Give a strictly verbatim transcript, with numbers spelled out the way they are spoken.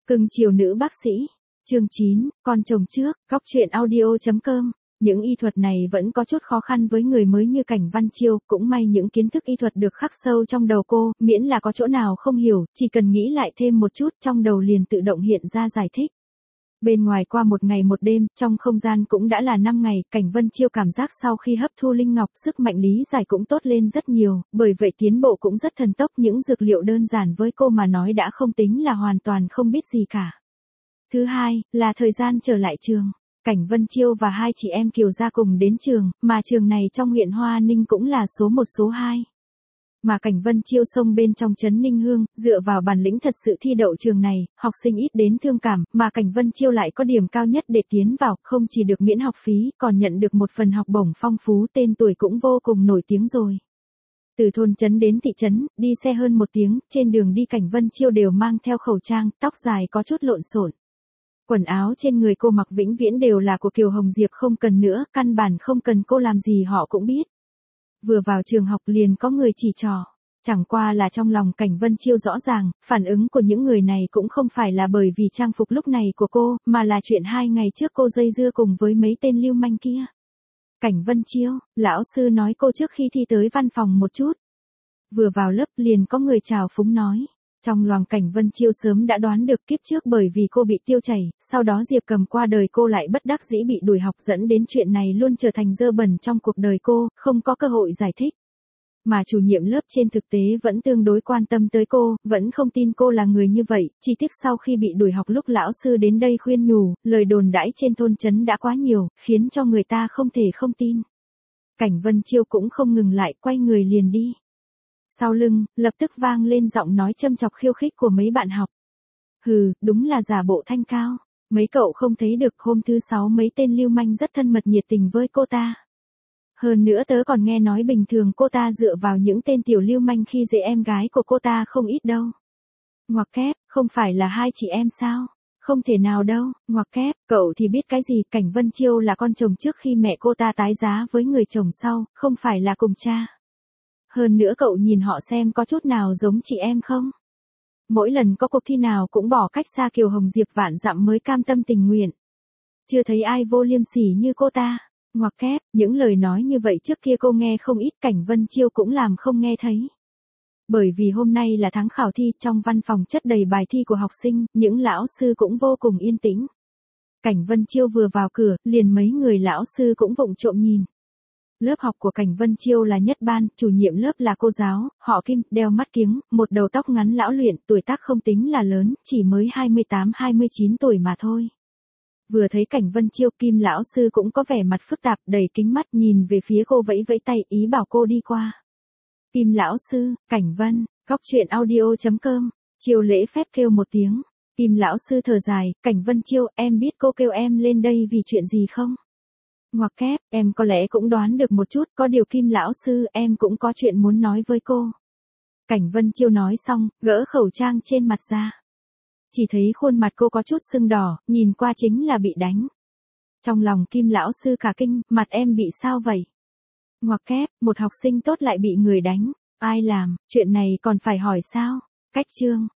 Cưng chiều nữ bác sĩ. Chương chín, con chồng trước, góc truyện audio chấm com. Những y thuật này vẫn có chút khó khăn với người mới như Cảnh Văn Chiêu, cũng may những kiến thức y thuật được khắc sâu trong đầu cô, miễn là có chỗ nào không hiểu, chỉ cần nghĩ lại thêm một chút trong đầu liền tự động hiện ra giải thích. Bên ngoài qua một ngày một đêm, trong không gian cũng đã là năm ngày, Cảnh Vân Chiêu cảm giác sau khi hấp thu linh ngọc sức mạnh lý giải cũng tốt lên rất nhiều, bởi vậy tiến bộ cũng rất thần tốc, những dược liệu đơn giản với cô mà nói đã không tính là hoàn toàn không biết gì cả. Thứ hai, là thời gian trở lại trường. Cảnh Vân Chiêu và hai chị em Kiều gia cùng đến trường, mà trường này trong huyện Hoa Ninh cũng là số một số hai. Mà Cảnh Vân Chiêu xông bên trong trấn Ninh Hương, dựa vào bản lĩnh thật sự thi đậu trường này, học sinh ít đến thương cảm, mà Cảnh Vân Chiêu lại có điểm cao nhất để tiến vào, không chỉ được miễn học phí, còn nhận được một phần học bổng phong phú, tên tuổi cũng vô cùng nổi tiếng rồi. Từ thôn trấn đến thị trấn, đi xe hơn một tiếng, trên đường đi Cảnh Vân Chiêu đều mang theo khẩu trang, tóc dài có chút lộn xộn. Quần áo trên người cô mặc vĩnh viễn đều là của Kiều Hồng Diệp, không cần nữa, căn bản không cần cô làm gì họ cũng biết. Vừa vào trường học liền có người chỉ trò. Chẳng qua là trong lòng Cảnh Vân Chiêu rõ ràng, phản ứng của những người này cũng không phải là bởi vì trang phục lúc này của cô, mà là chuyện hai ngày trước cô dây dưa cùng với mấy tên lưu manh kia. Cảnh Vân Chiêu, lão sư nói cô trước khi thi tới văn phòng một chút. Vừa vào lớp liền có người chào phúng nói. Trong lòng Cảnh Vân Chiêu sớm đã đoán được kiếp trước bởi vì cô bị tiêu chảy, sau đó Diệp Cầm qua đời cô lại bất đắc dĩ bị đuổi học, dẫn đến chuyện này luôn trở thành dơ bẩn trong cuộc đời cô, không có cơ hội giải thích. Mà chủ nhiệm lớp trên thực tế vẫn tương đối quan tâm tới cô, vẫn không tin cô là người như vậy, chỉ tiếc sau khi bị đuổi học lúc lão sư đến đây khuyên nhủ, lời đồn đãi trên thôn trấn đã quá nhiều, khiến cho người ta không thể không tin. Cảnh Vân Chiêu cũng không ngừng lại, quay người liền đi. Sau lưng, lập tức vang lên giọng nói châm chọc khiêu khích của mấy bạn học. Hừ, đúng là giả bộ thanh cao. Mấy cậu không thấy được hôm thứ sáu mấy tên lưu manh rất thân mật nhiệt tình với cô ta. Hơn nữa tớ còn nghe nói bình thường cô ta dựa vào những tên tiểu lưu manh khi dễ em gái của cô ta không ít đâu. Ngoặc kép, không phải là hai chị em sao? Không thể nào đâu, ngoặc kép, cậu thì biết cái gì, Cảnh Vân Chiêu là con chồng trước khi mẹ cô ta tái giá với người chồng sau, không phải là cùng cha. Hơn nữa cậu nhìn họ xem có chút nào giống chị em không? Mỗi lần có cuộc thi nào cũng bỏ cách xa Kiều Hồng Diệp vạn dặm mới cam tâm tình nguyện. Chưa thấy ai vô liêm sỉ như cô ta. Ngoặc kép, những lời nói như vậy trước kia cô nghe không ít, Cảnh Vân Chiêu cũng làm không nghe thấy. Bởi vì hôm nay là tháng khảo thi, trong văn phòng chất đầy bài thi của học sinh, những lão sư cũng vô cùng yên tĩnh. Cảnh Vân Chiêu vừa vào cửa, liền mấy người lão sư cũng vụng trộm nhìn. Lớp học của Cảnh Vân Chiêu là nhất ban, chủ nhiệm lớp là cô giáo, họ Kim, đeo mắt kiếng, một đầu tóc ngắn lão luyện, tuổi tác không tính là lớn, chỉ mới hai mươi tám hai mươi chín tuổi mà thôi. Vừa thấy Cảnh Vân Chiêu, Kim lão sư cũng có vẻ mặt phức tạp, đầy kính mắt nhìn về phía cô vẫy vẫy tay, ý bảo cô đi qua. Kim lão sư, Cảnh Vân, góc truyện audio chấm com, Chiêu lễ phép kêu một tiếng. Kim lão sư thở dài, Cảnh Vân Chiêu, em biết cô kêu em lên đây vì chuyện gì không? Ngoặc kép, em có lẽ cũng đoán được một chút, có điều Kim lão sư, em cũng có chuyện muốn nói với cô. Cảnh Vân Chiêu nói xong, gỡ khẩu trang trên mặt ra. Chỉ thấy khuôn mặt cô có chút sưng đỏ, nhìn qua chính là bị đánh. Trong lòng Kim lão sư cả kinh, mặt em bị sao vậy? Ngoặc kép, một học sinh tốt lại bị người đánh. Ai làm, chuyện này còn phải hỏi sao? Cách chương.